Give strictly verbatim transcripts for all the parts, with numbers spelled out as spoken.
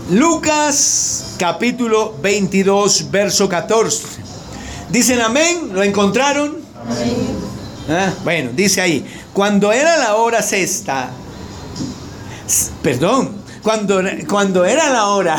Lucas capítulo veintidós, verso catorce. ¿Dicen amén? ¿Lo encontraron? Amén. Ah, bueno, dice ahí: cuando era la hora sexta, perdón, cuando, cuando era la hora,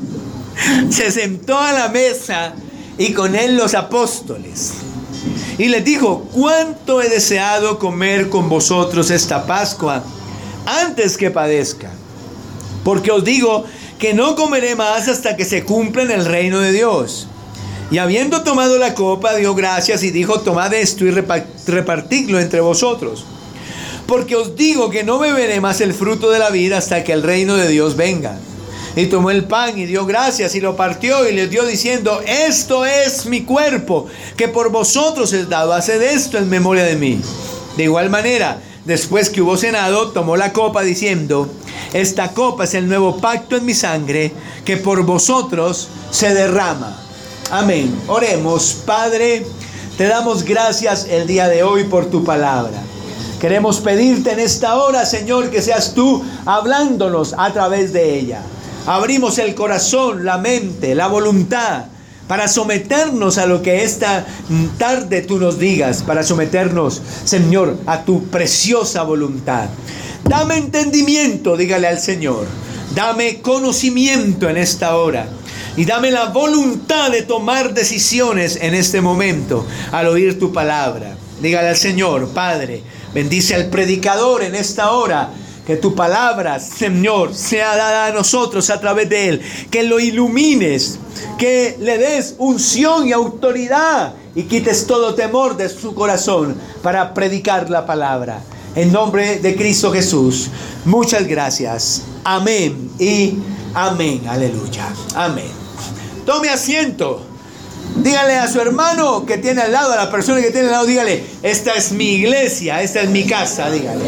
se sentó a la mesa y con él los apóstoles. Y les dijo: cuánto he deseado comer con vosotros esta Pascua antes que padezca. Porque os digo que no comeré más hasta que se cumpla en el reino de Dios. Y habiendo tomado la copa, dio gracias y dijo: tomad esto y repartidlo entre vosotros. Porque os digo que no beberé más el fruto de la vida hasta que el reino de Dios venga. Y tomó el pan y dio gracias y lo partió y les dio diciendo: esto es mi cuerpo, que por vosotros es dado. Haced esto en memoria de mí. De igual manera, después que hubo cenado, tomó la copa diciendo: esta copa es el nuevo pacto en mi sangre, que por vosotros se derrama. Amén. Oremos. Padre, te damos gracias el día de hoy por tu palabra. Queremos pedirte en esta hora, Señor, que seas tú hablándonos a través de ella. Abrimos el corazón, la mente, la voluntad, para someternos a lo que esta tarde tú nos digas, para someternos, Señor, a tu preciosa voluntad. Dame entendimiento, dígale al Señor. Dame conocimiento en esta hora. Y dame la voluntad de tomar decisiones en este momento al oír tu palabra. Dígale al Señor: Padre, bendice al predicador en esta hora. Que tu palabra, Señor, sea dada a nosotros a través de él. Que lo ilumines. Que le des unción y autoridad. Y quites todo temor de su corazón para predicar la palabra. En nombre de Cristo Jesús. Muchas gracias. Amén y amén. Aleluya. Amén. Tome asiento. Dígale a su hermano que tiene al lado, a la persona que tiene al lado, dígale: esta es mi iglesia, esta es mi casa. Dígale.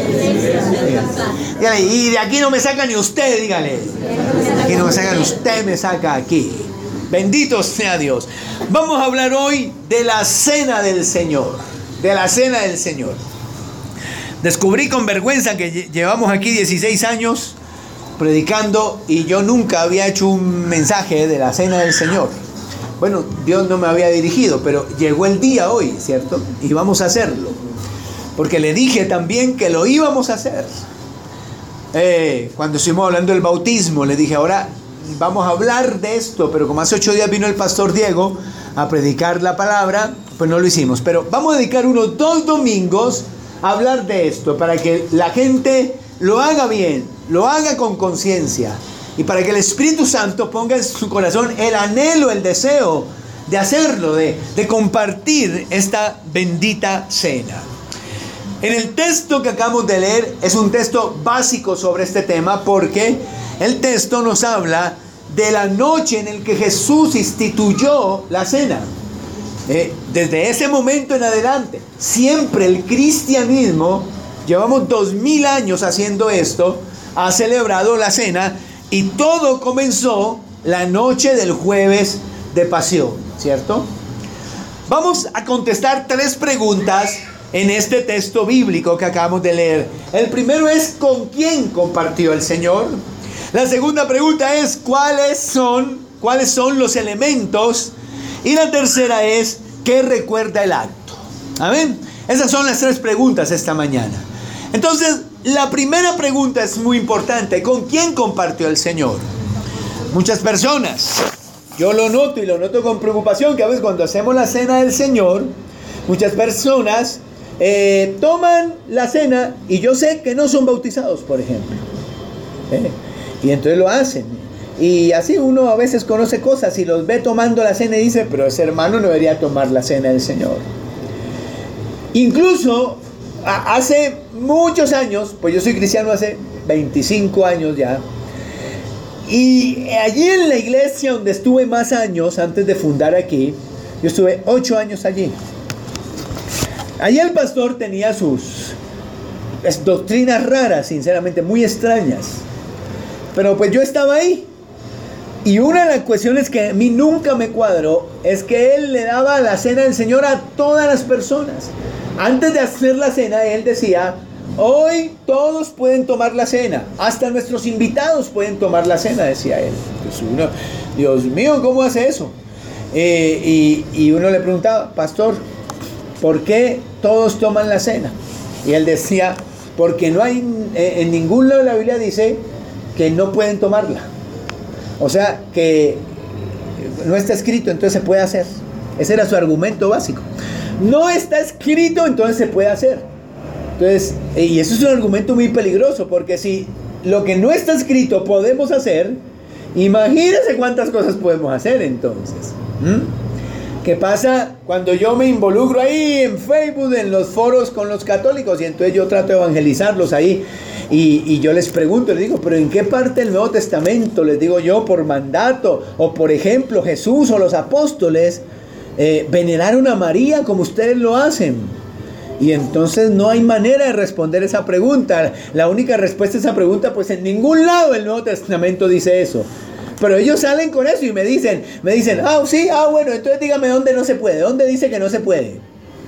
Dígale: y de aquí no me saca ni usted, dígale. De aquí no me saca ni usted, me saca aquí. Bendito sea Dios. Vamos a hablar hoy de la cena del Señor. De la cena del Señor. Descubrí con vergüenza que llevamos aquí dieciséis años predicando y yo nunca había hecho un mensaje de la cena del Señor. Bueno, Dios no me había dirigido, pero llegó el día hoy, ¿cierto? Y vamos a hacerlo. Porque le dije también que lo íbamos a hacer. Eh, cuando estuvimos hablando del bautismo, le dije: ahora vamos a hablar de esto, pero como hace ocho días vino el pastor Diego a predicar la palabra, pues no lo hicimos. Pero vamos a dedicar unos dos domingos a hablar de esto, para que la gente lo haga bien, lo haga con conciencia. Y para que el Espíritu Santo ponga en su corazón el anhelo, el deseo de hacerlo, de, de compartir esta bendita cena. En el texto que acabamos de leer es un texto básico sobre este tema, porque el texto nos habla de la noche en la que Jesús instituyó la cena. Eh, desde ese momento en adelante, siempre el cristianismo, llevamos dos mil años haciendo esto, ha celebrado la cena. Y todo comenzó la noche del jueves de pasión, ¿cierto? Vamos a contestar tres preguntas en este texto bíblico que acabamos de leer. El primero es: ¿con quién compartió el Señor? La segunda pregunta es: ¿cuáles son, cuáles son los elementos? Y la tercera es: ¿qué recuerda el acto? Amén. Esas son las tres preguntas esta mañana. Entonces, la primera pregunta es muy importante: ¿con quién compartió el Señor? Muchas personas, yo lo noto y lo noto con preocupación, que a veces cuando hacemos la cena del Señor, muchas personas eh, toman la cena y yo sé que no son bautizados, por ejemplo. ¿Eh? Y entonces lo hacen. Y así uno a veces conoce cosas y los ve tomando la cena y dice: pero ese hermano no debería tomar la cena del Señor. Incluso hace muchos años, pues yo soy cristiano hace veinticinco años ya, y allí en la iglesia donde estuve más años antes de fundar aquí, yo estuve ocho años allí. Allí el pastor tenía sus doctrinas raras, sinceramente muy extrañas, pero pues yo estaba ahí. Y una de las cuestiones que a mí nunca me cuadró es que él le daba la cena del Señor a todas las personas. Antes de hacer la cena, él decía: hoy todos pueden tomar la cena, hasta nuestros invitados pueden tomar la cena, decía él. Entonces uno, Dios mío, ¿cómo hace eso? Eh, y, y uno le preguntaba, pastor, ¿por qué todos toman la cena? Y él decía, porque no hay, eh, en ningún lado de la Biblia dice que no pueden tomarla. O sea, que no está escrito, entonces se puede hacer. Ese era su argumento básico. No está escrito, entonces se puede hacer. Entonces, y eso es un argumento muy peligroso, porque si lo que no está escrito podemos hacer, imagínense cuántas cosas podemos hacer entonces. ¿Mm? ¿Qué pasa cuando yo me involucro ahí en Facebook, en los foros con los católicos? Y entonces yo trato de evangelizarlos ahí. Y, y yo les pregunto, les digo, ¿pero en qué parte del Nuevo Testamento, les digo yo, por mandato, o por ejemplo Jesús o los apóstoles, eh, veneraron a María como ustedes lo hacen? Y entonces no hay manera de responder esa pregunta. La única respuesta a esa pregunta, pues en ningún lado del Nuevo Testamento dice eso. Pero ellos salen con eso y me dicen, me dicen, ah, sí, ah, bueno, entonces dígame dónde no se puede, dónde dice que no se puede.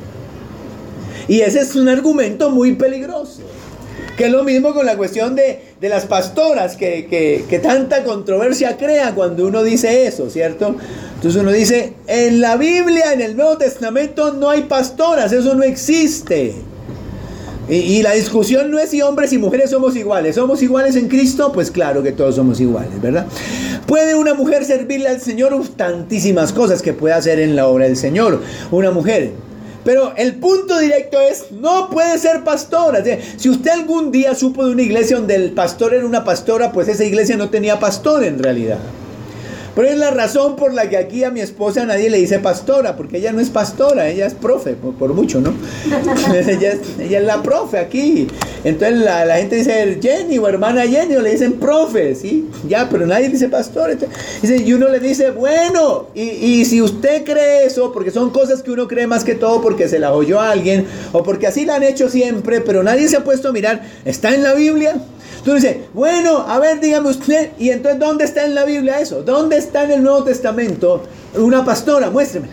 Y ese es un argumento muy peligroso. Que es lo mismo con la cuestión de, de las pastoras, que, que, que tanta controversia crea cuando uno dice eso, ¿cierto? Entonces uno dice, en la Biblia, en el Nuevo Testamento no hay pastoras, eso no existe. Y, y la discusión no es si hombres y mujeres somos iguales. ¿Somos iguales en Cristo? Pues claro que todos somos iguales, ¿verdad? ¿Puede una mujer servirle al Señor? Uf, tantísimas cosas que puede hacer en la obra del Señor una mujer. Pero el punto directo es, no puede ser pastora. Si usted algún día supo de una iglesia donde el pastor era una pastora, pues esa iglesia no tenía pastor en realidad. Pero es la razón por la que aquí a mi esposa nadie le dice pastora, porque ella no es pastora, ella es profe, por, por mucho, ¿no? ella, es, ella es la profe aquí. Entonces la, la gente dice Jenny o hermana Jenny, o le dicen profe, ¿sí? Ya, pero nadie dice pastor. Entonces, dice, y uno le dice, bueno, y, y si usted cree eso, porque son cosas que uno cree más que todo porque se las oyó a alguien, o porque así la han hecho siempre, pero nadie se ha puesto a mirar, ¿está en la Biblia? Tú dices, bueno, a ver, dígame usted, y entonces, ¿dónde está en la Biblia eso? ¿Dónde está en el Nuevo Testamento una pastora? Muéstremela.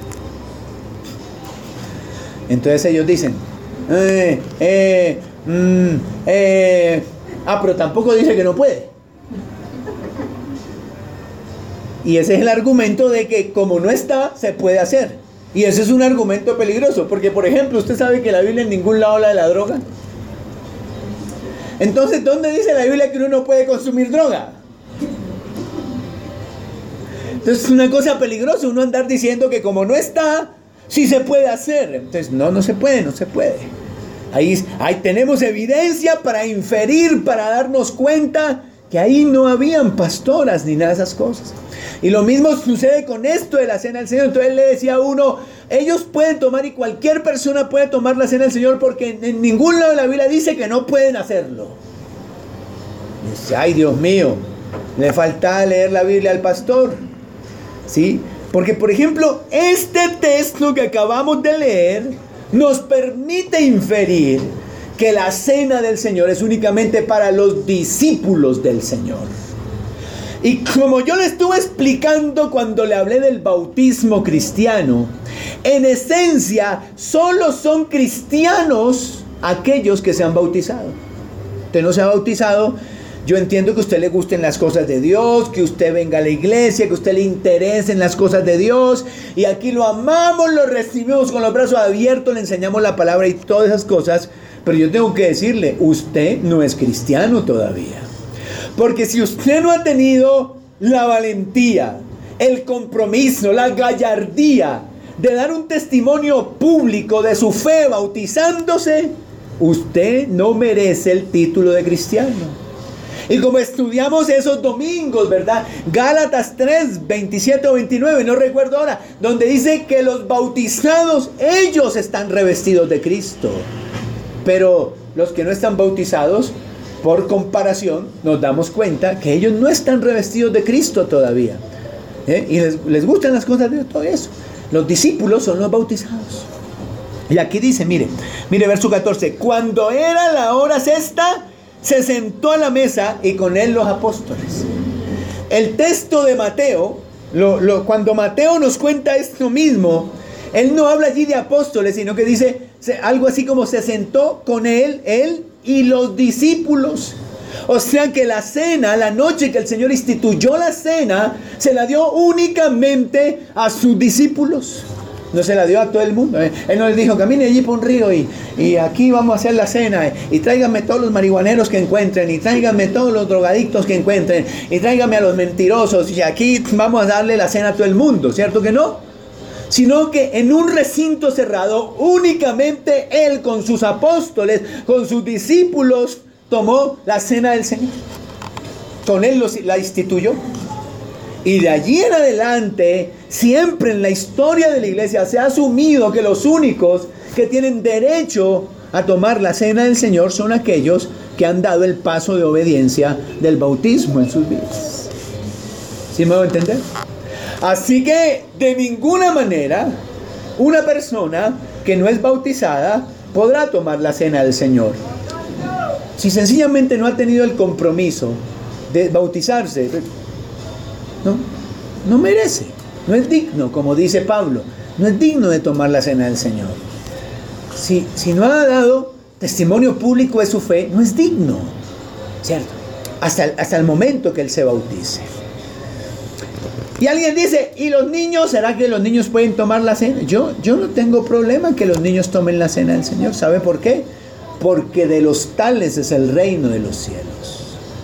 Entonces ellos dicen, eh, eh, mm, eh, ah, pero tampoco dice que no puede. Y ese es el argumento de que como no está, se puede hacer. Y ese es un argumento peligroso, porque por ejemplo, usted sabe que la Biblia en ningún lado habla de la droga. Entonces, ¿dónde dice la Biblia que uno no puede consumir droga? Entonces es una cosa peligrosa uno andar diciendo que como no está, sí se puede hacer. Entonces, no, no se puede, no se puede. Ahí, ahí tenemos evidencia para inferir, para darnos cuenta que ahí no habían pastoras ni nada de esas cosas. Y lo mismo sucede con esto de la cena del Señor. Entonces él le decía a uno, ellos pueden tomar y cualquier persona puede tomar la cena del Señor porque en, en ningún lado de la Biblia dice que no pueden hacerlo. Y dice, ay Dios mío, le falta leer la Biblia al pastor. ¿Sí? Porque por ejemplo, este texto que acabamos de leer nos permite inferir que la cena del Señor es únicamente para los discípulos del Señor. Y como yo le estuve explicando cuando le hablé del bautismo cristiano, en esencia solo son cristianos aquellos que se han bautizado. Usted no se ha bautizado, yo entiendo que a usted le gusten las cosas de Dios, que usted venga a la iglesia, que a usted le interese en las cosas de Dios, y aquí lo amamos, lo recibimos con los brazos abiertos, le enseñamos la palabra y todas esas cosas, pero yo tengo que decirle, usted no es cristiano todavía. Porque si usted no ha tenido la valentía, el compromiso, la gallardía de dar un testimonio público de su fe bautizándose, usted no merece el título de cristiano. Y como estudiamos esos domingos, ¿verdad? Gálatas tres, veintisiete o veintinueve, no recuerdo ahora, donde dice que los bautizados, ellos están revestidos de Cristo. Pero los que no están bautizados, por comparación, nos damos cuenta que ellos no están revestidos de Cristo todavía. ¿Eh? Y les, les gustan las cosas de todo eso. Los discípulos son los bautizados. Y aquí dice, mire, mire verso catorce. Cuando era la hora sexta, se sentó a la mesa y con él los apóstoles. El texto de Mateo, lo, lo, cuando Mateo nos cuenta esto mismo, él no habla allí de apóstoles, sino que dice algo así como se sentó con él, él y los discípulos. O sea que la cena, la noche que el Señor instituyó la cena, se la dio únicamente a sus discípulos. No se la dio a todo el mundo. Él no les dijo, camine allí por un río y, y aquí vamos a hacer la cena. Y tráiganme todos los marihuaneros que encuentren. Y tráiganme todos los drogadictos que encuentren. Y tráiganme a los mentirosos. Y aquí vamos a darle la cena a todo el mundo. ¿Cierto que no? Sino que en un recinto cerrado, únicamente Él con sus apóstoles, con sus discípulos, tomó la cena del Señor. Con Él los, la instituyó. Y de allí en adelante, siempre en la historia de la iglesia se ha asumido que los únicos que tienen derecho a tomar la cena del Señor son aquellos que han dado el paso de obediencia del bautismo en sus vidas. ¿Sí me voy a entender? Así que de ninguna manera una persona que no es bautizada podrá tomar la cena del Señor. Si sencillamente no ha tenido el compromiso de bautizarse, no, no merece, no es digno, como dice Pablo, no es digno de tomar la cena del Señor. Si, si no ha dado testimonio público de su fe, no es digno, ¿cierto? Hasta el, hasta el momento que él se bautice. Y alguien dice, ¿y los niños? ¿Será que los niños pueden tomar la cena? Yo, yo no tengo problema que los niños tomen la cena del Señor. ¿Sabe por qué? Porque de los tales es el reino de los cielos.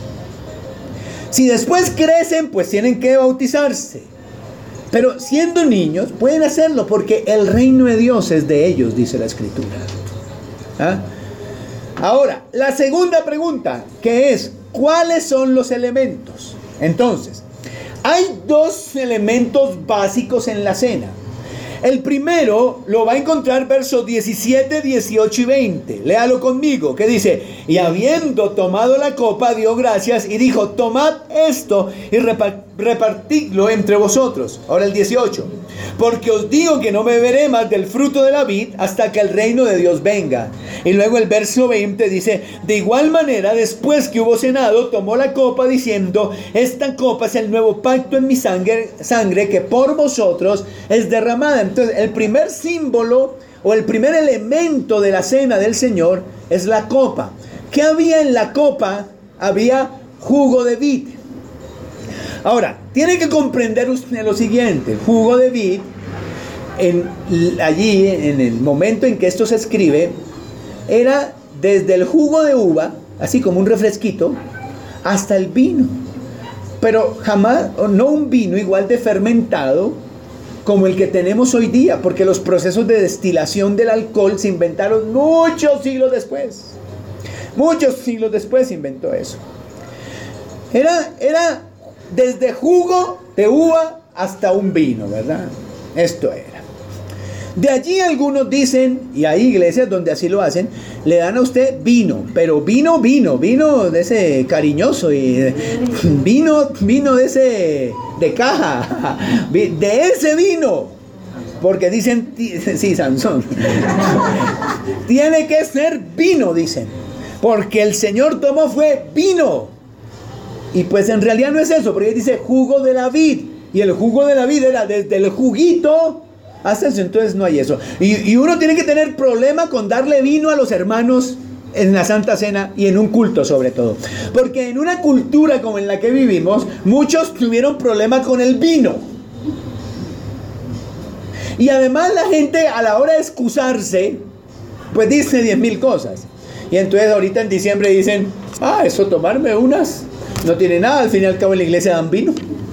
Si después crecen, pues tienen que bautizarse. Pero siendo niños, pueden hacerlo porque el reino de Dios es de ellos, dice la Escritura. ¿Ah? Ahora, la segunda pregunta, que es, ¿cuáles son los elementos? Entonces, hay dos elementos básicos en la cena. El primero lo va a encontrar versos diecisiete, dieciocho y veinte. Léalo conmigo, que dice, y habiendo tomado la copa, dio gracias y dijo, tomad esto y repartidlo entre vosotros. Ahora el dieciocho. Porque os digo que no beberé más del fruto de la vid hasta que el reino de Dios venga. Y luego el verso veinte dice, de igual manera, después que hubo cenado, tomó la copa diciendo, esta copa es el nuevo pacto en mi sangre, sangre que por vosotros es derramada. Entonces, el primer símbolo o el primer elemento de la cena del Señor es la copa. ¿Qué había en la copa? Había jugo de vid. Ahora, tiene que comprender usted lo siguiente. El jugo de vid, en, allí, en el momento en que esto se escribe, era desde el jugo de uva, así como un refresquito, hasta el vino. Pero jamás, no un vino igual de fermentado como el que tenemos hoy día, porque los procesos de destilación del alcohol se inventaron muchos siglos después. Muchos siglos después se inventó eso. Era, era desde jugo de uva hasta un vino, ¿verdad? Esto era. De allí algunos dicen, y hay iglesias donde así lo hacen, le dan a usted vino, pero vino, vino, vino de ese cariñoso, y vino, vino de ese, de caja, de ese vino, porque dicen, sí, Sansón, tiene que ser vino, dicen, porque el Señor tomó fue vino, y pues en realidad no es eso, porque dice jugo de la vid, y el jugo de la vid era desde el juguito hasta eso, entonces no hay eso. Y, y uno tiene que tener problema con darle vino a los hermanos en la Santa Cena y en un culto sobre todo. Porque en una cultura como en la que vivimos, muchos tuvieron problema con el vino. Y además la gente a la hora de excusarse, pues dice diez mil cosas. Y entonces ahorita en diciembre dicen, ah, eso tomarme unas no tiene nada, al fin y al cabo en la iglesia dan vino.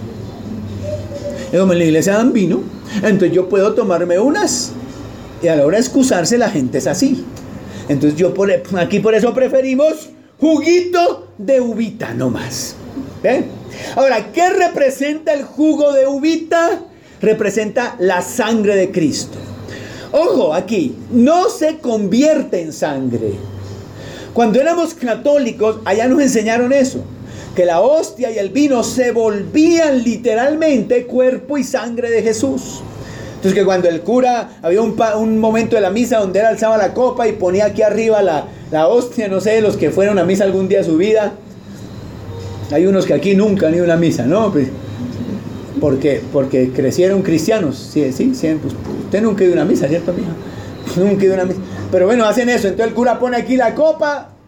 Y como en la iglesia dan vino, entonces yo puedo tomarme unas. Y a la hora de excusarse la gente es así. Entonces yo por, aquí por eso preferimos juguito de uvita, no más. ¿Ven? Ahora, ¿qué representa el jugo de uvita? Representa la sangre de Cristo. Ojo, aquí, no se convierte en sangre. Cuando éramos católicos, allá nos enseñaron eso, que la hostia y el vino se volvían literalmente cuerpo y sangre de Jesús. Entonces que cuando el cura, había un, un momento de la misa donde él alzaba la copa y ponía aquí arriba la, la hostia, no sé, los que fueron a misa algún día de su vida. Hay unos que aquí nunca han ido a una misa, ¿no? Porque, porque crecieron cristianos. Sí, sí, sí, pues usted nunca ha ido a una misa, ¿cierto, mija? Nunca ha ido a una misa. Pero bueno, hacen eso. Entonces el cura pone aquí la copa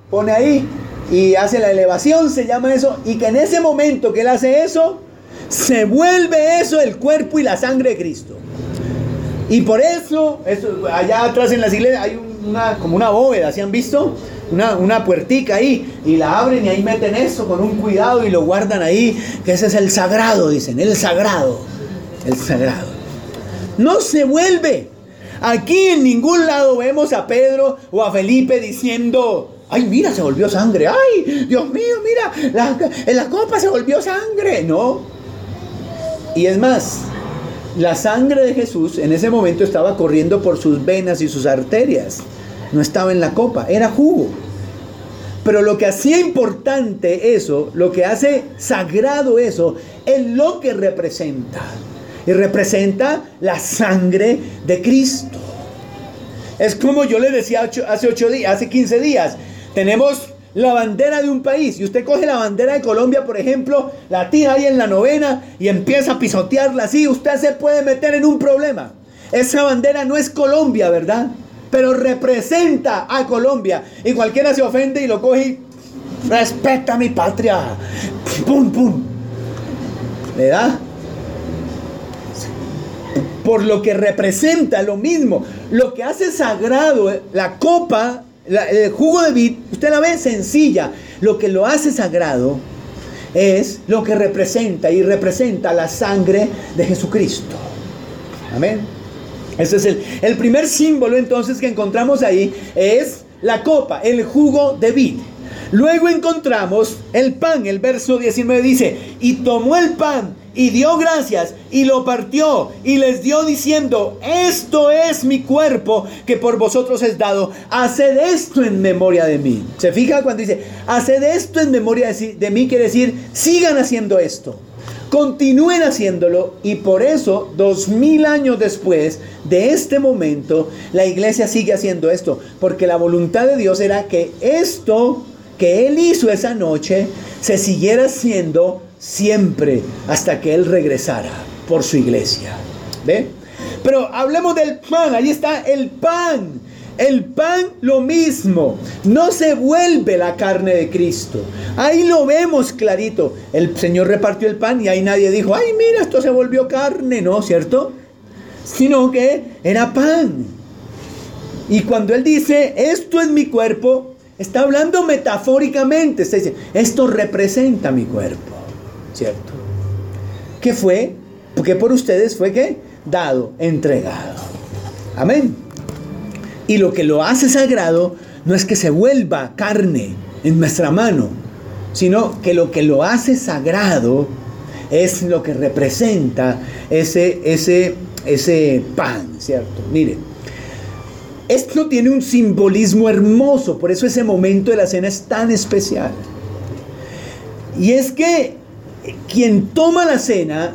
pone ahí y hace la elevación, se llama eso, y que en ese momento que él hace eso, se vuelve eso el cuerpo y la sangre de Cristo. Y por eso, eso allá atrás en las iglesias hay una, como una bóveda, ¿sí han visto? Una, una puertica ahí, y la abren y ahí meten eso con un cuidado y lo guardan ahí, que ese es el sagrado, dicen, el sagrado, el sagrado. No se vuelve. Aquí en ningún lado vemos a Pedro o a Felipe diciendo: ay, mira, se volvió sangre. Ay, Dios mío, mira, la, en la copa se volvió sangre. No. Y es más, la sangre de Jesús en ese momento estaba corriendo por sus venas y sus arterias. No estaba en la copa, era jugo. Pero lo que hacía importante eso, lo que hace sagrado eso, es lo que representa. Y representa la sangre de Cristo. Es como yo les decía hace ocho días, hace quince días. Tenemos la bandera de un país. Y usted coge la bandera de Colombia, por ejemplo, la tira ahí en la novena y empieza a pisotearla así. Usted se puede meter en un problema. Esa bandera no es Colombia, ¿verdad? Pero representa a Colombia. Y cualquiera se ofende y lo coge y respeta mi patria. Pum, pum. ¿Verdad? Por lo que representa lo mismo. Lo que hace sagrado la copa, la, el jugo de vid, usted la ve sencilla. Lo que lo hace sagrado es lo que representa, y representa la sangre de Jesucristo. Amén. Ese es el, el primer símbolo entonces que encontramos ahí, es la copa, el jugo de vid. Luego encontramos el pan. El verso diecinueve dice: y tomó el pan y dio gracias y lo partió y les dio diciendo: esto es mi cuerpo que por vosotros es dado, haced esto en memoria de mí. ¿Se fija cuando dice haced esto en memoria de, de mí? Quiere decir, sigan haciendo esto, continúen haciéndolo. Y por eso, dos mil años después de este momento, la iglesia sigue haciendo esto, porque la voluntad de Dios era que esto que Él hizo esa noche se siguiera haciendo siempre hasta que Él regresara por su iglesia. ¿Ve? Pero hablemos del pan. Ahí está el pan. El pan, lo mismo. No se vuelve la carne de Cristo. Ahí lo vemos clarito. El Señor repartió el pan y ahí nadie dijo: ay, mira, esto se volvió carne. No, ¿cierto? Sino que era pan. Y cuando Él dice: esto es mi cuerpo, está hablando metafóricamente. Está diciendo: esto representa mi cuerpo, ¿cierto? ¿Qué fue? Porque por ustedes fue ¿qué? Dado, entregado. Amén. Y lo que lo hace sagrado no es que se vuelva carne en nuestra mano, sino que lo que lo hace sagrado es lo que representa ese, ese, ese pan, ¿cierto? Miren, esto tiene un simbolismo hermoso, por eso ese momento de la cena es tan especial. Y es que quien toma la cena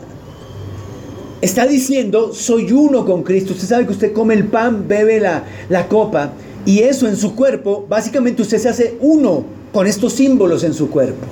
está diciendo: soy uno con Cristo. Usted sabe que usted come el pan, bebe la, la copa, y eso en su cuerpo, básicamente usted se hace uno con estos símbolos en su cuerpo.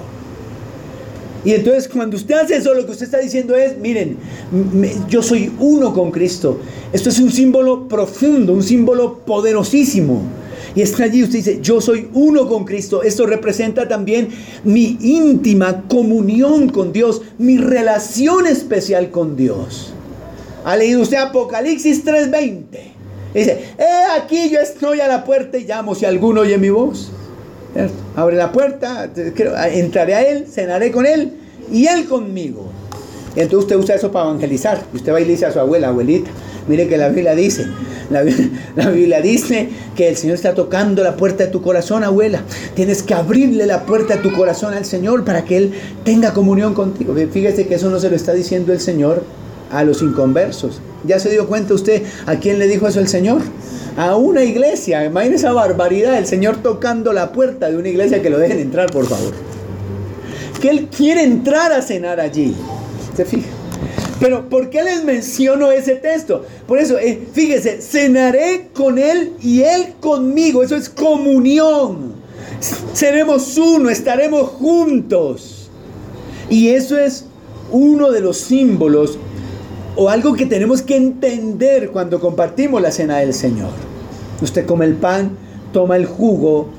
Y entonces cuando usted hace eso, lo que usted está diciendo es: miren, me, yo soy uno con Cristo. Esto es un símbolo profundo, un símbolo poderosísimo. Y está allí, usted dice: yo soy uno con Cristo. Esto representa también mi íntima comunión con Dios, mi relación especial con Dios. ¿Ha leído usted Apocalipsis tres veinte? Dice: he aquí yo estoy a la puerta y llamo, si alguno oye mi voz. ¿Cierto? Abre la puerta, entraré a él, cenaré con él y él conmigo. Y entonces usted usa eso para evangelizar. Usted va y le dice a su abuela: abuelita, mire que la Biblia dice, la, la Biblia dice que el Señor está tocando la puerta de tu corazón, abuela. Tienes que abrirle la puerta de tu corazón al Señor para que Él tenga comunión contigo. Fíjese que eso no se lo está diciendo el Señor a los inconversos. ¿Ya se dio cuenta usted a quién le dijo eso el Señor? A una iglesia. Imagínese esa barbaridad, el Señor tocando la puerta de una iglesia. Que lo dejen entrar, por favor. Que Él quiere entrar a cenar allí. ¿Se fija? Pero ¿por qué les menciono ese texto? Por eso, eh, fíjese, cenaré con Él y Él conmigo. Eso es comunión. Seremos uno, estaremos juntos. Y eso es uno de los símbolos o algo que tenemos que entender cuando compartimos la cena del Señor. Usted come el pan, toma el jugo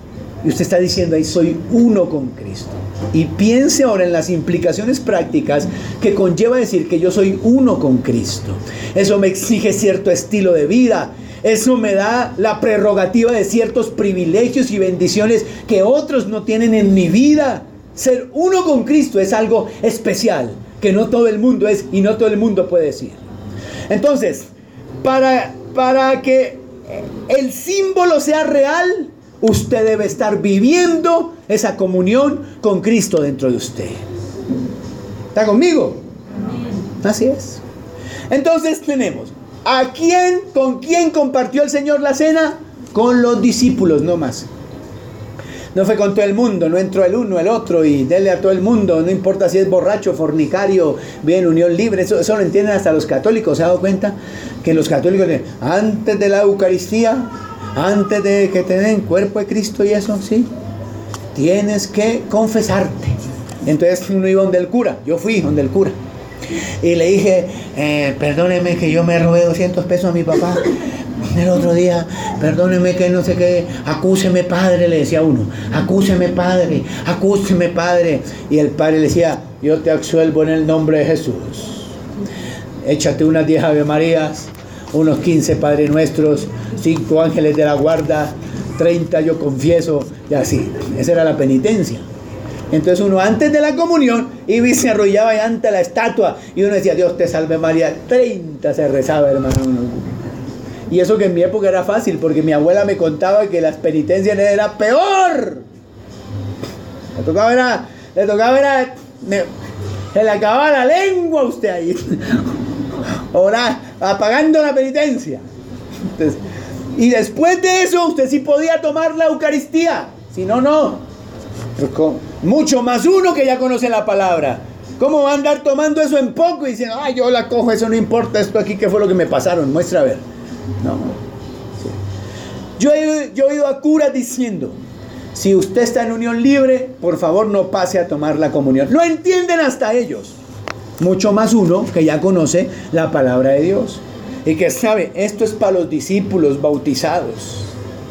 Y usted está diciendo ahí, soy uno con Cristo. Y piense ahora en las implicaciones prácticas que conlleva decir que yo soy uno con Cristo. Eso me exige cierto estilo de vida. Eso me da la prerrogativa de ciertos privilegios y bendiciones que otros no tienen en mi vida. Ser uno con Cristo es algo especial, que no todo el mundo es y no todo el mundo puede decir. Entonces, para, para que el símbolo sea real, usted debe estar viviendo esa comunión con Cristo dentro de usted. ¿Está conmigo? Así es. Entonces tenemos, ¿a quién, con quién compartió el Señor la cena? Con los discípulos, no más. No fue con todo el mundo, no entró el uno, el otro y dele a todo el mundo, no importa si es borracho, fornicario, bien, unión libre, eso, eso lo entienden hasta los católicos. ¿Se ha dado cuenta? Que los católicos, antes de la Eucaristía, antes de que te den cuerpo de Cristo y eso, sí, tienes que confesarte. Entonces uno iba donde el cura, yo fui donde el cura, y le dije, eh, perdóneme que yo me robé doscientos pesos a mi papá el otro día, perdóneme que no sé qué, acúseme padre, le decía uno, acúseme padre, acúseme padre, y el padre le decía, yo te absuelvo en el nombre de Jesús, échate unas diez Ave Marías, unos quince Padre Nuestros, cinco ángeles de la guarda, treinta yo confieso, y así, esa era la penitencia. Entonces uno antes de la comunión iba y se arrodillaba ante la estatua, y uno decía, Dios te salve María, treinta se rezaba, hermano. Y eso que en mi época era fácil, porque mi abuela me contaba que las penitencias era peor. Le tocaba era, le tocaba era, me, se le acababa la lengua a usted ahí. Ahora, apagando la penitencia. Entonces, y después de eso, usted sí podía tomar la Eucaristía. Si no, no. Mucho más uno que ya conoce la palabra. ¿Cómo va a andar tomando eso en poco y diciendo, ay, yo la cojo, eso no importa, esto aquí, ¿qué fue lo que me pasaron? Muestra a ver. No. Sí. Yo, he, yo he ido a curas diciendo, si usted está en unión libre, por favor no pase a tomar la comunión. Lo entienden hasta ellos. Mucho más uno que ya conoce la palabra de Dios y que sabe, esto es para los discípulos bautizados.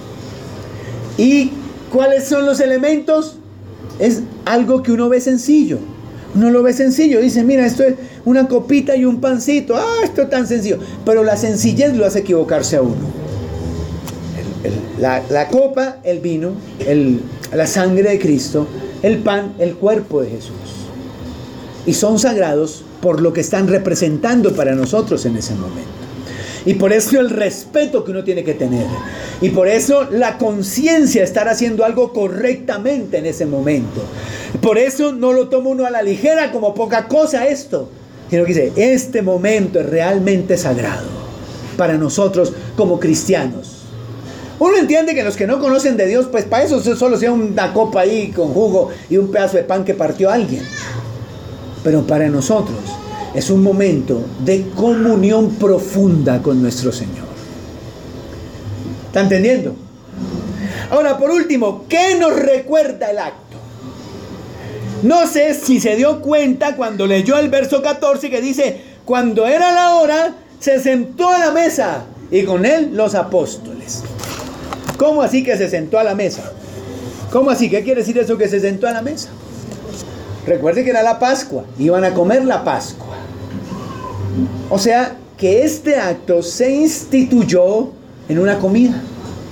¿Y cuáles son los elementos? Es algo que uno ve sencillo. Uno lo ve sencillo, dice, mira, esto es una copita y un pancito. Ah, esto es tan sencillo. Pero la sencillez lo hace equivocarse a uno. El, el, la, la copa, el vino, el, la sangre de Cristo, el pan, el cuerpo de Jesús. Y son sagrados por lo que están representando para nosotros en ese momento. Y por eso el respeto que uno tiene que tener. Y por eso la conciencia de estar haciendo algo correctamente en ese momento. Por eso no lo toma uno a la ligera como poca cosa esto. Sino que dice, este momento es realmente sagrado para nosotros como cristianos. Uno entiende que los que no conocen de Dios, pues para eso solo sea una copa ahí con jugo y un pedazo de pan que partió alguien. Pero para nosotros es un momento de comunión profunda con nuestro Señor. ¿Está entendiendo? Ahora, por último, ¿qué nos recuerda el acto? No sé si se dio cuenta cuando leyó el verso catorce que dice, cuando era la hora, se sentó a la mesa y con él los apóstoles. ¿Cómo así que se sentó a la mesa? ¿Cómo así? ¿Qué quiere decir eso que se sentó a la mesa? Recuerde que era la Pascua, iban a comer la Pascua. O sea, que este acto se instituyó en una comida.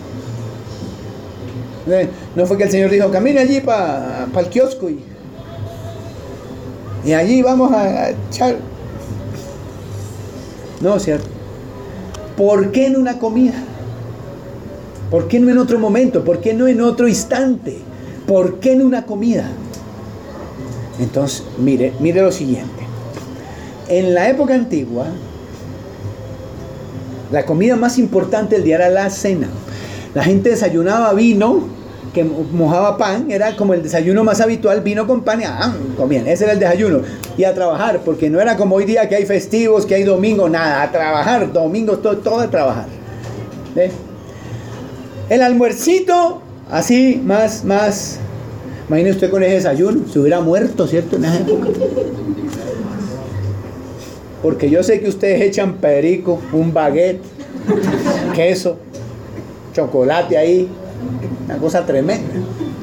No fue que el Señor dijo, camine allí para pa el kiosco y, y allí vamos a, a echar. No, ¿cierto? ¿Por qué en una comida? ¿Por qué no en otro momento? ¿Por qué no en otro instante? ¿Por qué en una comida? Entonces, mire, mire lo siguiente. En la época antigua, la comida más importante del día era la cena. La gente desayunaba vino, que mojaba pan, era como el desayuno más habitual, vino con pan y ah, comían. Ese era el desayuno. Y a trabajar, porque no era como hoy día que hay festivos, que hay domingo, nada, a trabajar, domingo, todo, todo a trabajar. ¿Ve? El almuercito, así, más, más... Imagine usted con ese desayuno, se hubiera muerto, ¿cierto? En esa época. Porque yo sé que ustedes echan perico, un baguette, queso, chocolate ahí, una cosa tremenda.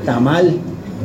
tamal.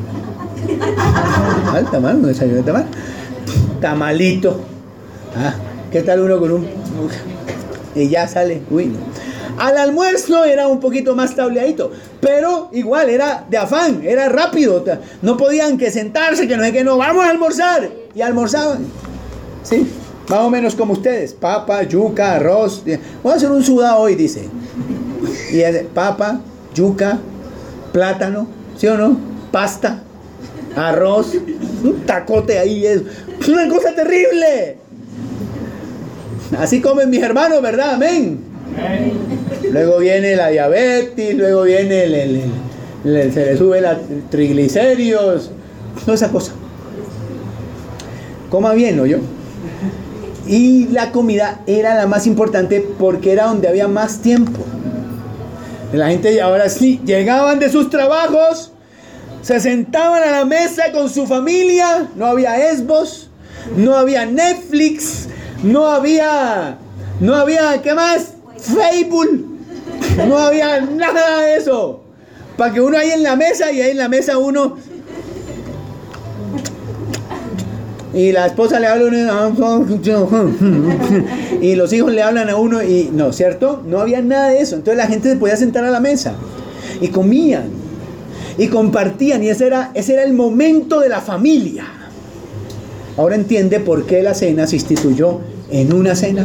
Tamal, tamal, un desayuno de tamal. Tamalito. Ah, ¿qué tal uno con un... y ya sale? Uy, no. Al almuerzo era un poquito más tableadito, pero igual era de afán, era rápido. No podían que sentarse, que no es que no, vamos a almorzar. Y almorzaban. Sí, más o menos como ustedes. Papa, yuca, arroz. Voy a hacer un sudado hoy, dice. Y es papa, yuca, plátano, ¿sí o no? Pasta, arroz, un tacote ahí, es una cosa terrible. Así comen mis hermanos, ¿verdad? Amén. Luego viene la diabetes, luego viene el, el, el, el se le sube los triglicéridos, toda esa cosa. Coma bien, ¿no yo? Y la comida era la más importante porque era donde había más tiempo. La gente ahora sí, llegaban de sus trabajos, se sentaban a la mesa con su familia, no había Xbox, no había Netflix, no había, no había, ¿qué más? Facebook, no había nada de eso. Para que uno ahí en la mesa y ahí en la mesa uno... y la esposa le habla a uno y los hijos le hablan a uno y no, ¿cierto? No había nada de eso. Entonces la gente se podía sentar a la mesa y comían y compartían y ese era, ese era el momento de la familia. Ahora entiende por qué la cena se instituyó en una cena.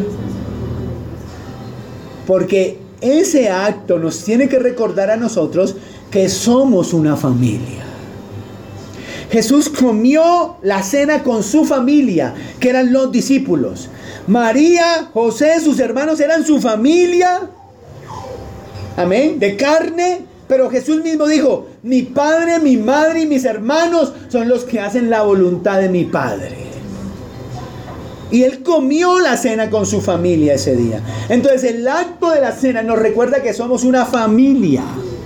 Porque ese acto nos tiene que recordar a nosotros que somos una familia. Jesús comió la cena con su familia, que eran los discípulos. María, José, sus hermanos eran su familia. Amén, de carne. Pero Jesús mismo dijo, mi padre, mi madre y mis hermanos son los que hacen la voluntad de mi Padre. Y él comió la cena con su familia ese día. Entonces el acto de la cena nos recuerda que somos una familia.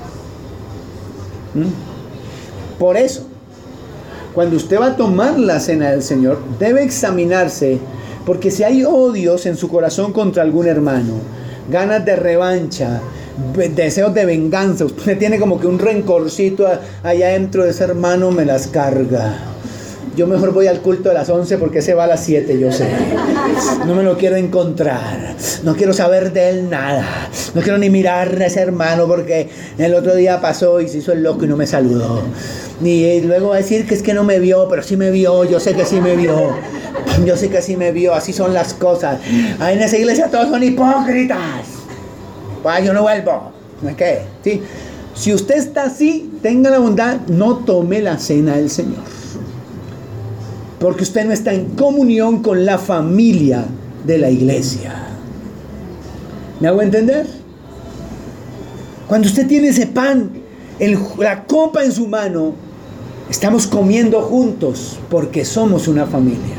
¿Mm? Por eso, cuando usted va a tomar la cena del Señor, debe examinarse, porque si hay odios en su corazón contra algún hermano, ganas de revancha, deseos de venganza, usted tiene como que un rencorcito allá dentro de ese hermano, me las carga. Yo mejor voy al culto a las once porque ese va a las siete, yo sé. No me lo quiero encontrar. No quiero saber de él nada. No quiero ni mirar a ese hermano porque el otro día pasó y se hizo el loco y no me saludó. Y luego va a decir que es que no me vio, pero sí me vio. Yo sé que sí me vio. Yo sé que sí me vio. Así son las cosas. Ahí en esa iglesia todos son hipócritas. Pues yo no vuelvo. ¿Qué? ¿Sí? Si usted está así, tenga la bondad, no tome la cena del Señor. Porque usted no está en comunión con la familia de la iglesia. ¿Me hago entender? Cuando usted tiene ese pan, el, la copa en su mano, estamos comiendo juntos porque somos una familia.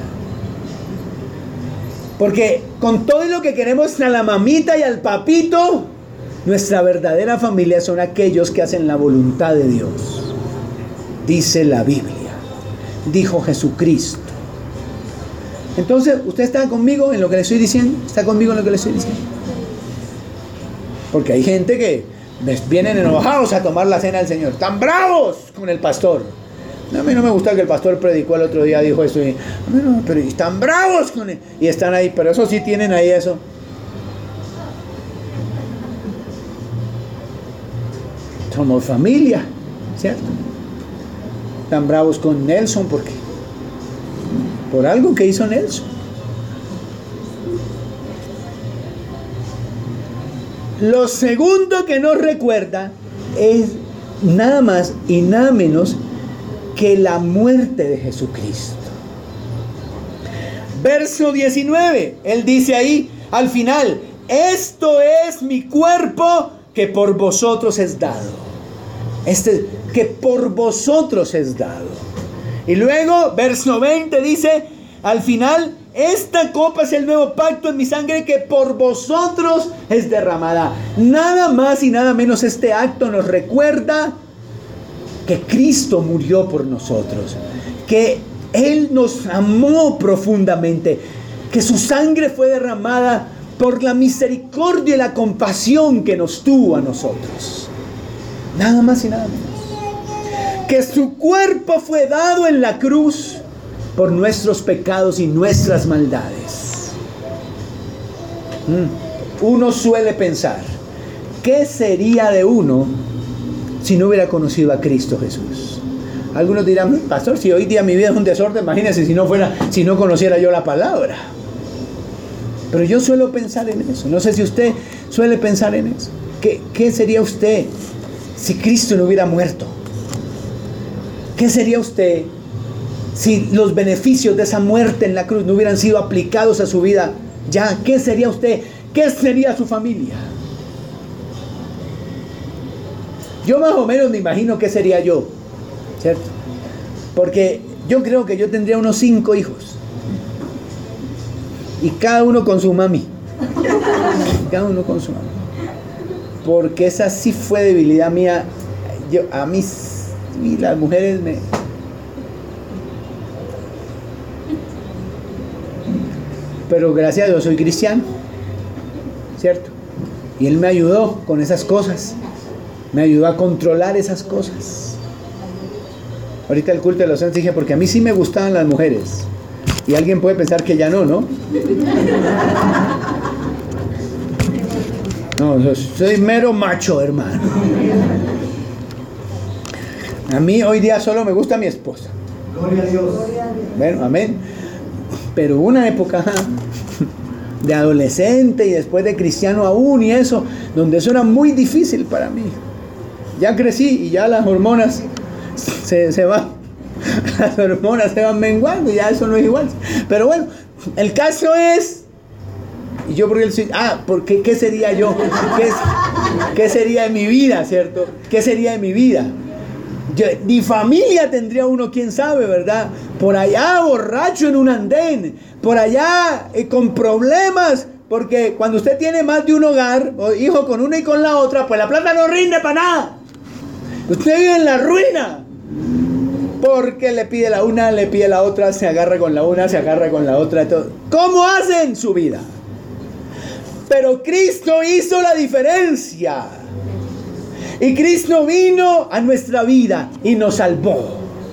Porque con todo lo que queremos a la mamita y al papito, nuestra verdadera familia son aquellos que hacen la voluntad de Dios. Dice la Biblia. Dijo Jesucristo. Entonces, ¿usted está conmigo en lo que le estoy diciendo? ¿Está conmigo en lo que le estoy diciendo? Porque hay gente que vienen enojados a tomar la cena del Señor, tan bravos con el pastor. A mí no me gusta que el pastor predicó el otro día, dijo eso, y, a mí no, pero están bravos con él, y están ahí, pero eso sí tienen ahí eso. Somos familia, ¿cierto? Tan bravos con Nelson porque por algo que hizo Nelson. Lo segundo que nos recuerda es nada más y nada menos que la muerte de Jesucristo. Verso diecinueve, él dice ahí al final, esto es mi cuerpo que por vosotros es dado. Este que por vosotros es dado. Y luego, verso veinte dice, al final, esta copa es el nuevo pacto en mi sangre que por vosotros es derramada. Nada más y nada menos este acto nos recuerda que Cristo murió por nosotros, que Él nos amó profundamente, que su sangre fue derramada por la misericordia y la compasión que nos tuvo a nosotros. Nada más y nada menos. que su cuerpo fue dado en la cruz por nuestros pecados y nuestras maldades. Uno suele pensar, ¿qué sería de uno si no hubiera conocido a Cristo Jesús? Algunos dirán, pastor, si hoy día mi vida es un desorden, imagínense si no fuera, si no conociera yo la palabra. Pero yo suelo pensar en eso. No sé si usted suele pensar en eso. ¿Qué, qué sería usted si Cristo no hubiera muerto? ¿Qué sería usted si los beneficios de esa muerte en la cruz no hubieran sido aplicados a su vida? Ya, ¿qué sería usted? ¿Qué sería su familia? Yo más o menos me imagino qué sería yo, ¿cierto? Porque yo creo que yo tendría unos cinco hijos. Y cada uno con su mami. Cada uno con su mami. Porque esa sí fue debilidad mía. Yo, a mí, y las mujeres me... Pero gracias a Dios soy cristiano, ¿cierto? Y Él me ayudó con esas cosas. Me ayudó a controlar esas cosas. Ahorita el culto de los santos dije, porque a mí sí me gustaban las mujeres. Y alguien puede pensar que ya no, ¿no? No, yo soy mero macho, hermano. A mí hoy día solo me gusta mi esposa. Gloria a Dios. Bueno, amén. Pero una época de adolescente y después de cristiano aún y eso, donde eso era muy difícil para mí. Ya crecí y ya las hormonas se, se van. Las hormonas se van menguando y ya eso no es igual. Pero bueno, el caso es, y yo porque soy, ah, porque ¿qué sería yo? ¿Qué, es, ¿Qué sería de mi vida, cierto? ¿Qué sería de mi vida? Yo, ni familia tendría uno, quién sabe, ¿verdad? Por allá borracho en un andén, por allá eh, con problemas, porque cuando usted tiene más de un hogar, o hijo con una y con la otra, pues la plata no rinde para nada. Usted vive en la ruina. Porque le pide la una, le pide la otra, se agarra con la una, se agarra con la otra. Todo. ¿Cómo hacen su vida? Pero Cristo hizo la diferencia. Y Cristo vino a nuestra vida y nos salvó.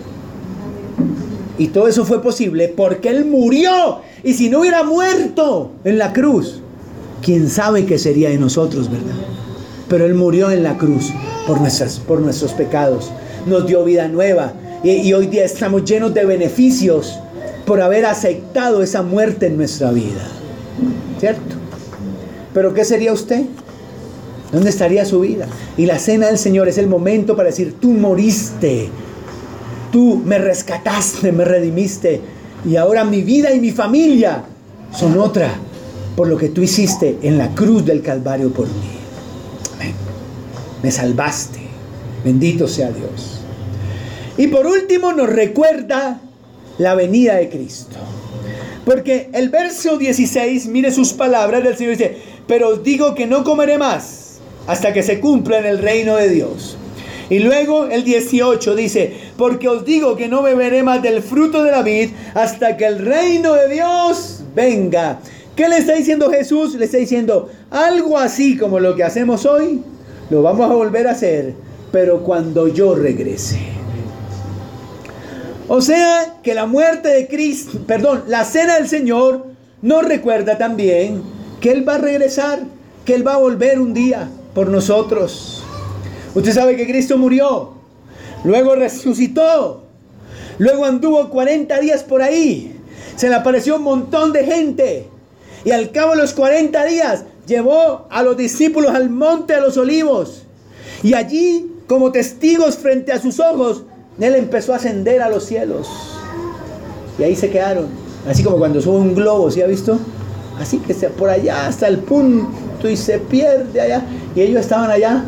Y todo eso fue posible porque Él murió. Y si no hubiera muerto en la cruz, quién sabe qué sería de nosotros, ¿verdad? Pero Él murió en la cruz por, nuestras, por nuestros pecados. Nos dio vida nueva. Y, y hoy día estamos llenos de beneficios por haber aceptado esa muerte en nuestra vida. ¿Cierto? Pero ¿qué sería usted? ¿Dónde estaría su vida? Y la cena del Señor es el momento para decir, tú moriste, tú me rescataste, me redimiste, y ahora mi vida y mi familia son otra por lo que tú hiciste en la cruz del Calvario por mí. Amén. Me salvaste. Bendito sea Dios. Y por último nos recuerda la venida de Cristo. Porque el verso dieciséis, mire sus palabras del Señor, dice, pero os digo que no comeré más hasta que se cumpla en el reino de Dios. Y luego el dieciocho dice, porque os digo que no beberé más del fruto de la vid hasta que el reino de Dios venga. ¿Qué le está diciendo Jesús? Le está diciendo, algo así como lo que hacemos hoy, lo vamos a volver a hacer, pero cuando yo regrese. O sea que la muerte de Cristo, perdón, la cena del Señor nos recuerda también que Él va a regresar, que Él va a volver un día por nosotros. Usted sabe que Cristo murió, luego resucitó, luego anduvo cuarenta días por ahí, se le apareció un montón de gente y al cabo de los cuarenta días llevó a los discípulos al monte de los olivos y allí como testigos frente a sus ojos Él empezó a ascender a los cielos y ahí se quedaron, así como cuando sube un globo, ¿sí ha visto? Así que se, por allá hasta el punto y se pierde allá y ellos estaban allá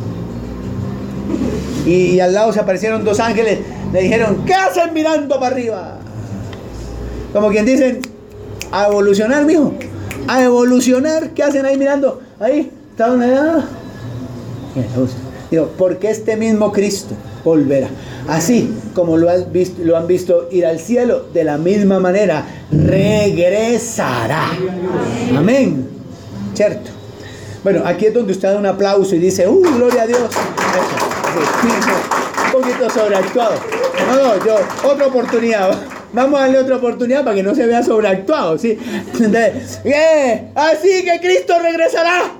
y, y al lado se aparecieron dos ángeles, le dijeron, ¿qué hacen mirando para arriba? Como quien dicen, a evolucionar, mijo, a evolucionar. ¿Qué hacen ahí mirando? Ahí, estaban allá. Digo, porque este mismo Cristo volverá. Así como lo han visto, lo han visto ir al cielo, de la misma manera regresará. Amén. ¿Cierto? Bueno, aquí es donde usted da un aplauso y dice, ¡uh, gloria a Dios! Eso, sí, poquito sobreactuado. No, no, yo, otra oportunidad. Vamos a darle otra oportunidad para que no se vea sobreactuado, ¿sí? Entonces, ¿qué? Así que Cristo regresará.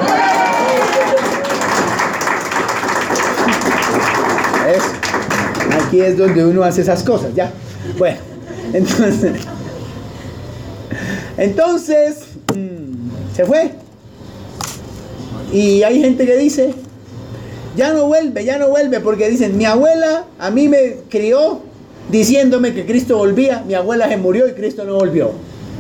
¿Ves? Aquí es donde uno hace esas cosas, ¿ya? Bueno, entonces, entonces, mmm, se fue. Y hay gente que dice, ya no vuelve, ya no vuelve, porque dicen, mi abuela a mí me crió diciéndome que Cristo volvía, mi abuela se murió y Cristo no volvió.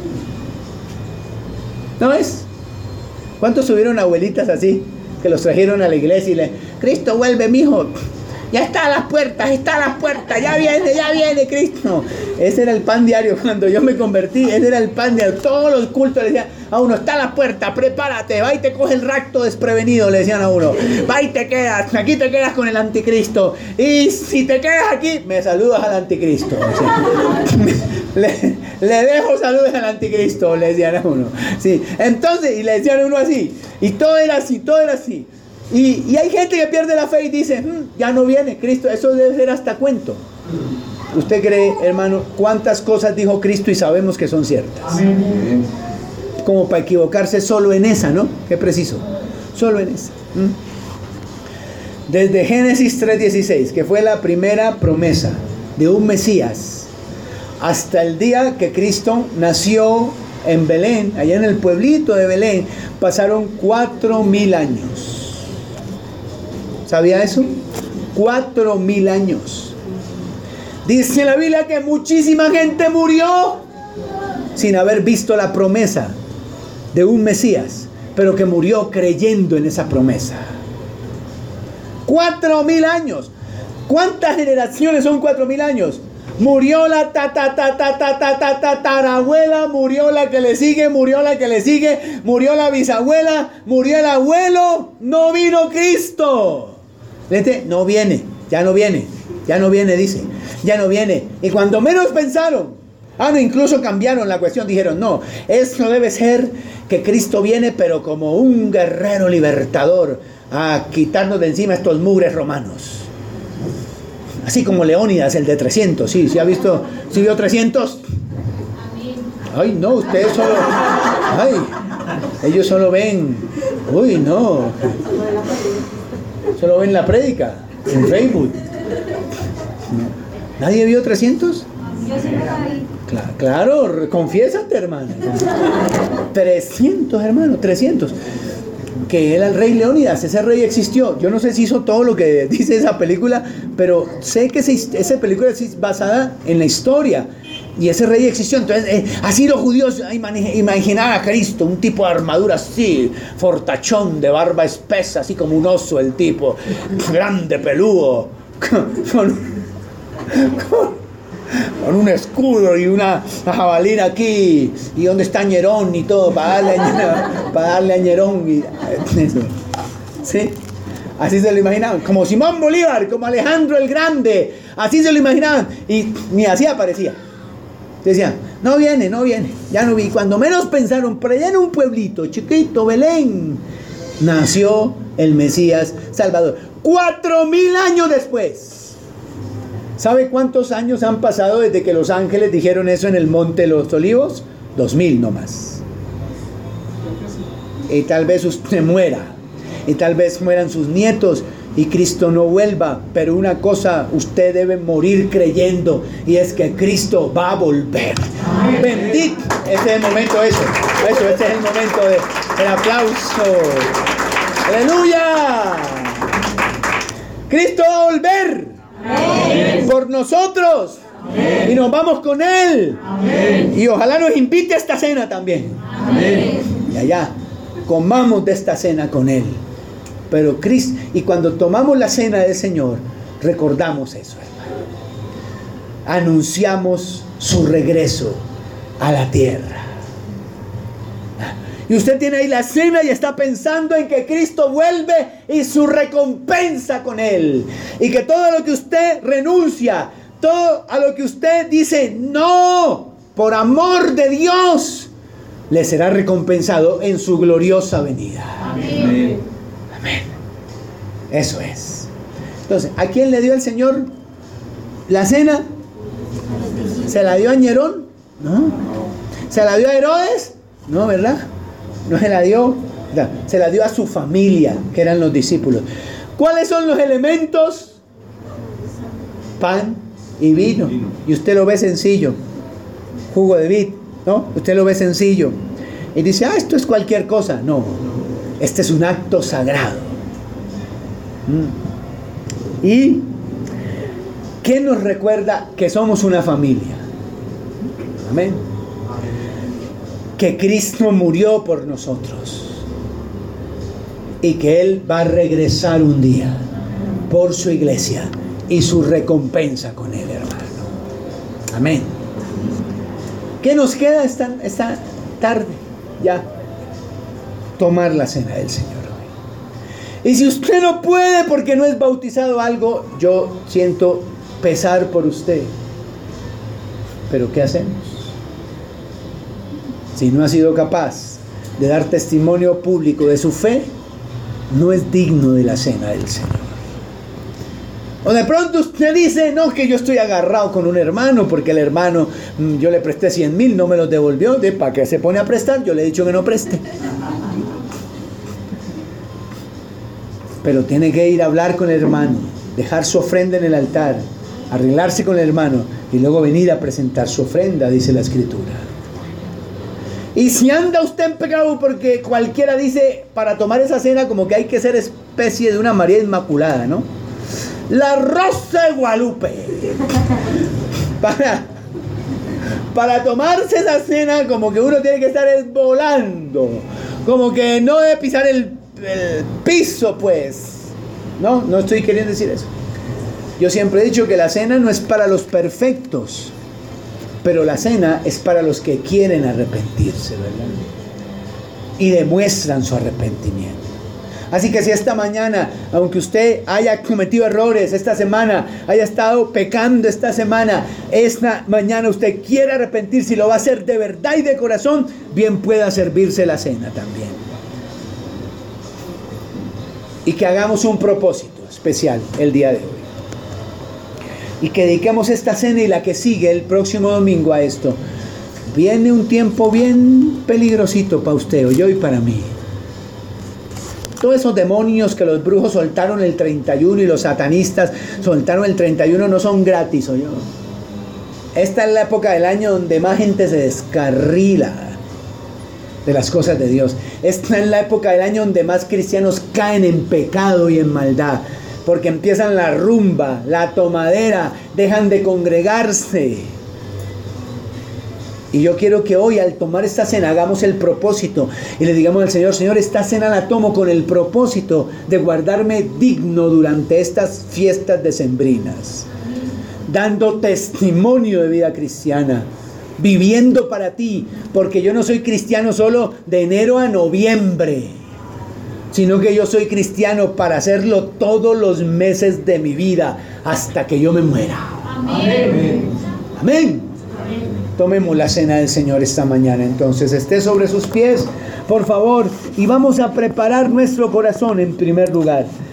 ¿No es? ¿Cuántos tuvieron abuelitas así? Que los trajeron a la iglesia y le, Cristo vuelve, mijo, ya está a las puertas, está a las puertas, ya viene, ya viene Cristo. Ese era el pan diario cuando yo me convertí, ese era el pan diario. Todos los cultos le decían a uno, está a la puerta, prepárate, va y te coge el rapto desprevenido, le decían a uno, va y te quedas, aquí te quedas con el anticristo, y si te quedas aquí, me saludas al anticristo. le, le dejo saludos al anticristo, le decían a uno. Sí. Entonces, y le decían a uno así, y todo era así, todo era así. Y, y hay gente que pierde la fe y dice, hm, ya no viene Cristo, eso debe ser hasta cuento. ¿Usted cree, hermano, cuántas cosas dijo Cristo y sabemos que son ciertas? Amén. Como para equivocarse solo en esa, ¿no? Qué preciso, solo en esa. ¿Mm? Desde Génesis tres dieciséis, que fue la primera promesa de un Mesías, hasta el día que Cristo nació en Belén, allá en el pueblito de Belén, pasaron cuatro mil años. ¿Sabía eso? Cuatro mil años. Dice la Biblia que muchísima gente murió sin haber visto la promesa de un Mesías, pero que murió creyendo en esa promesa. Cuatro mil años. ¿Cuántas generaciones son cuatro mil años? Murió la ta ta ta ta ta ta ta ta tatarabuela, murió la que le sigue, murió la que le sigue, murió la bisabuela, murió el abuelo, no vino Cristo. No viene, ya no viene, ya no viene, dice, ya no viene. Y cuando menos pensaron, ah, no, incluso cambiaron la cuestión, dijeron, no, eso debe ser que Cristo viene, pero como un guerrero libertador, a quitarnos de encima estos mugres romanos. Así como Leónidas, el de trescientos, sí, ¿sí ha visto? ¿Sí vio trescientos? Ay, no, ustedes solo, ay, ellos solo ven, uy, no, solo ven la prédica en Facebook. ¿Nadie vio trescientos? Claro, claro, confiésate, hermano. trescientos, hermano, trescientos. Que era el rey Leónidas, ese rey existió. Yo no sé si hizo todo lo que dice esa película, pero sé que ese, esa película es basada en la historia. Y ese rey existió. Entonces, eh, así los judíos imaginaban a Cristo, un tipo de armadura así, fortachón, de barba espesa, así como un oso el tipo, grande, peludo, con, con, con un escudo y una jabalina aquí, y donde está Ñerón y todo, para darle a, para darle a Ñerón. Y, eso. ¿Sí? Así se lo imaginaban, como Simón Bolívar, como Alejandro el Grande, así se lo imaginaban, y ni así aparecía. Decían, no viene, no viene, ya no vi. Cuando menos pensaron, por allá en un pueblito chiquito, Belén, nació el Mesías Salvador. Cuatro mil años después. ¿Sabe cuántos años han pasado desde que los ángeles dijeron eso en el Monte de los Olivos? Dos mil nomás. Y tal vez usted muera, y tal vez mueran sus nietos, y Cristo no vuelva, pero una cosa usted debe morir creyendo, y es que Cristo va a volver. Amén. Bendito. Ese es el momento, eso, eso, ese es el momento de, del aplauso. Aleluya. Cristo va a volver. Amén. Por nosotros. Amén. Y nos vamos con Él. Amén. Y ojalá nos invite a esta cena también. Amén. Y allá comamos de esta cena con Él. Pero Cristo, y cuando tomamos la cena del Señor, recordamos eso, hermano. Anunciamos su regreso a la tierra. Y usted tiene ahí la cena y está pensando en que Cristo vuelve y su recompensa con Él. Y que todo lo que usted renuncia, todo a lo que usted dice no, por amor de Dios, le será recompensado en su gloriosa venida. Amén. Amén. Eso es. Entonces, ¿a quién le dio el Señor la cena? ¿Se la dio a Nerón? No. ¿Se la dio a Herodes? No, ¿verdad? No se la dio. Se la dio a su familia, que eran los discípulos. ¿Cuáles son los elementos? Pan y vino. Y usted lo ve sencillo. Jugo de vid, ¿no? Usted lo ve sencillo. Y dice, ah, esto es cualquier cosa. No, este es un acto sagrado. ¿Y qué nos recuerda? Que somos una familia. Amén. Que Cristo murió por nosotros. Y que Él va a regresar un día por su iglesia y su recompensa con Él, hermano. Amén. ¿Qué nos queda esta, esta tarde? Ya, tomar la cena del Señor hoy. Y si usted no puede porque no es bautizado algo, yo siento pesar por usted. Pero ¿qué hacemos? Si no ha sido capaz de dar testimonio público de su fe, no es digno de la cena del Señor. O de pronto usted dice, no, que yo estoy agarrado con un hermano porque el hermano, yo le presté cien mil, no me los devolvió. ¿De para qué se pone a prestar? Yo le he dicho que no preste. Pero tiene que ir a hablar con el hermano, dejar su ofrenda en el altar, arreglarse con el hermano y luego venir a presentar su ofrenda, dice la Escritura. Y si anda usted en pecado, porque cualquiera dice, para tomar esa cena como que hay que ser especie de una María Inmaculada, ¿no? La Rosa de Guadalupe. Para, para tomarse esa cena como que uno tiene que estar volando, como que no debe pisar el, el piso, pues. No, no estoy queriendo decir eso. Yo siempre he dicho que la cena no es para los perfectos, pero la cena es para los que quieren arrepentirse, ¿verdad? Y demuestran su arrepentimiento. Así que si esta mañana, aunque usted haya cometido errores esta semana, haya estado pecando esta semana, esta mañana usted quiere arrepentirse y lo va a hacer de verdad y de corazón, bien pueda servirse la cena también. Y que hagamos un propósito especial el día de hoy. Y que dediquemos esta cena y la que sigue el próximo domingo a esto. Viene un tiempo bien peligrosito para usted, o yo y para mí. Todos esos demonios que los brujos soltaron el treinta y uno y los satanistas soltaron el treinta y uno no son gratis, oye. Esta es la época del año donde más gente se descarrila de las cosas de Dios. Esta es la época del año donde más cristianos caen en pecado y en maldad. Porque empiezan la rumba, la tomadera, dejan de congregarse. Y yo quiero que hoy, al tomar esta cena, hagamos el propósito y le digamos al Señor, Señor, esta cena la tomo con el propósito de guardarme digno durante estas fiestas decembrinas, dando testimonio de vida cristiana, viviendo para ti, porque yo no soy cristiano solo de enero a noviembre, sino que yo soy cristiano para hacerlo todos los meses de mi vida hasta que yo me muera. Amén. Amén. Tomemos la cena del Señor esta mañana. Entonces, esté sobre sus pies, por favor, y vamos a preparar nuestro corazón en primer lugar.